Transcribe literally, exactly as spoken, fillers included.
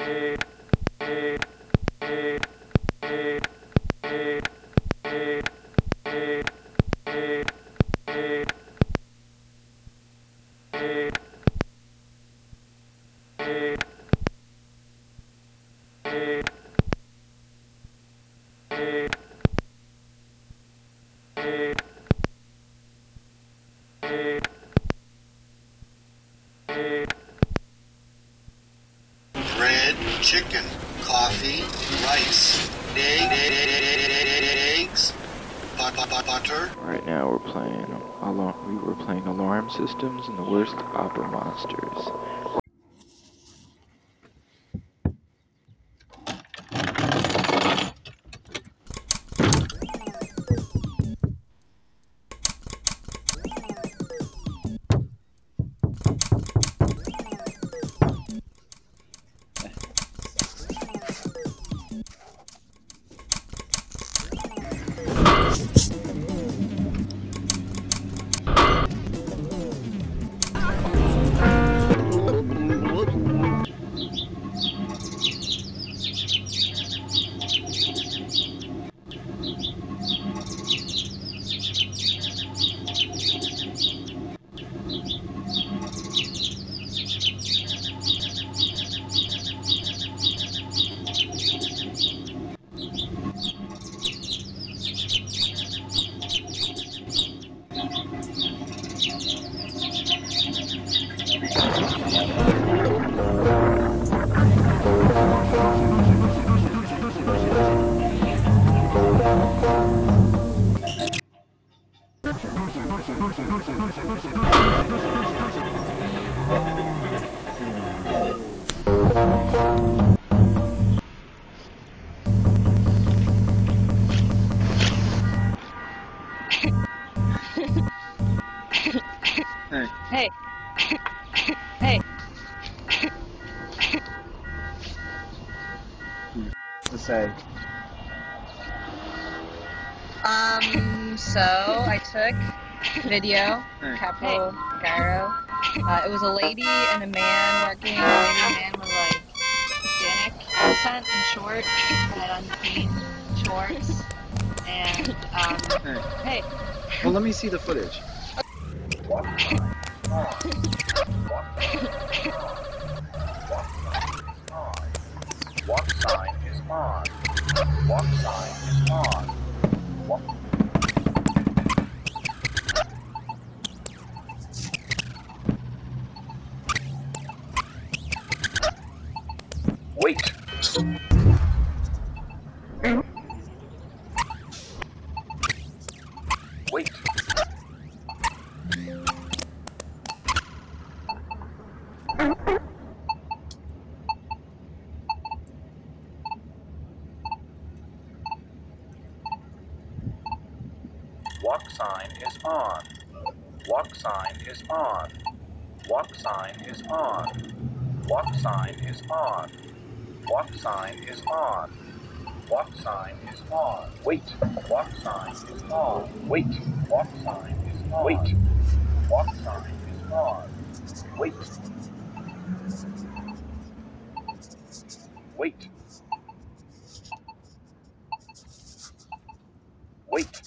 Bread, chicken, coffee, rice, eggs, butter. Right now we're playing alarm. We were playing Alarm Systems and the Worst Opera Monsters. Hey. Hey. Hey. To say. Um, so I took video, Hey. capital gyro. Uh, it was a lady and a man working. The lady and man was like Hispanic accent and short, had on jean shorts. And, um, Hey. hey. Well, let me see the footage. Walk sign on. Walk sign is on. Walk sign is on. Walk Wait. Wait. Walk sign is on. Walk sign is on. Walk sign is on. Walk sign is on. Walk sign is on. Walk sign is on. Wait. Walk sign is on. Wait. Walk sign is on. Wait. Walk sign is on. Wait. Wait. Wait.